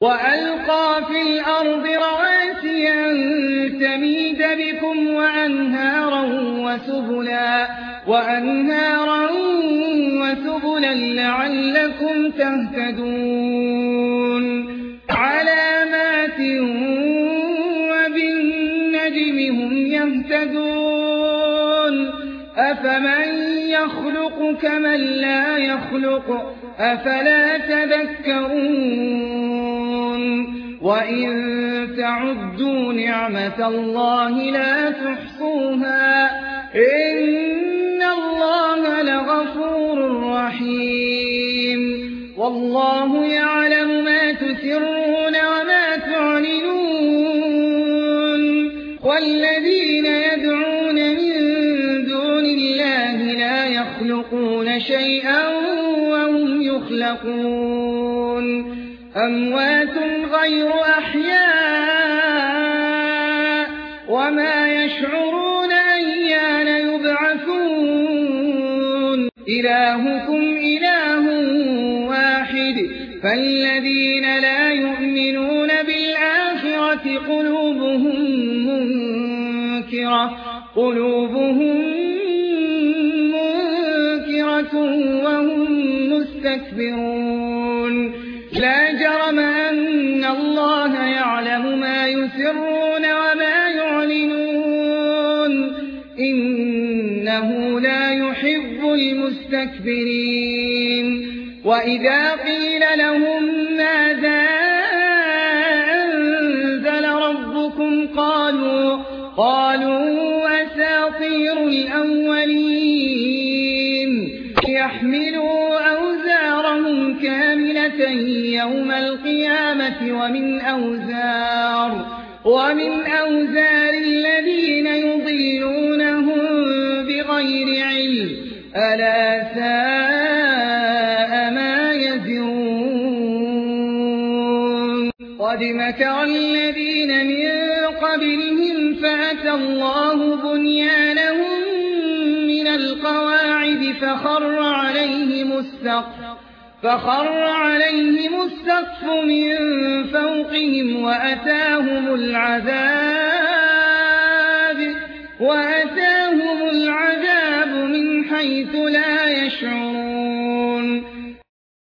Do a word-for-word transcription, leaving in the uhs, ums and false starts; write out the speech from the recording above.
وألقى في الأرض رواسي أن تميد بكم وأنهارا وسبلا, وأنهارا وسبلا لعلكم تهتدون علامات وبالنجم هم يهتدون أفمن يخلق كمن لا يخلق أفلا تذكرون وإن تعدوا نعمة الله لا تحصوها إن الله لغفور رحيم والله يعلم ما تسرون وما تعلنون والذين يدعون من دون الله لا يخلقون شيئا وهم يخلقون أموات غير أحياء وما يشعرون أيان يبعثون إلهكم إله واحد فالذين لا يؤمنون بالآخرة قلوبهم منكرة قلوبهم منكرة وهم مستكبرون لا جرم أن الله يعلم ما يسرون وما يعلنون إنه لا يحب المستكبرين وإذا قيل لهم ماذا أنزل ربكم قالوا قالوا أساطير الأولين يحملوا أوزارهم كاملة يوم القيامة ومن أوزار ومن أوزار الذين يضلونهم بغير علم ألا ساء ما يزرون قد مكر الذين من قبلهم فأتى الله بنيانهم من القواعد فخر عليهم السقف فخر عليهم السقف من فوقهم وأتاهم العذاب وأتاهم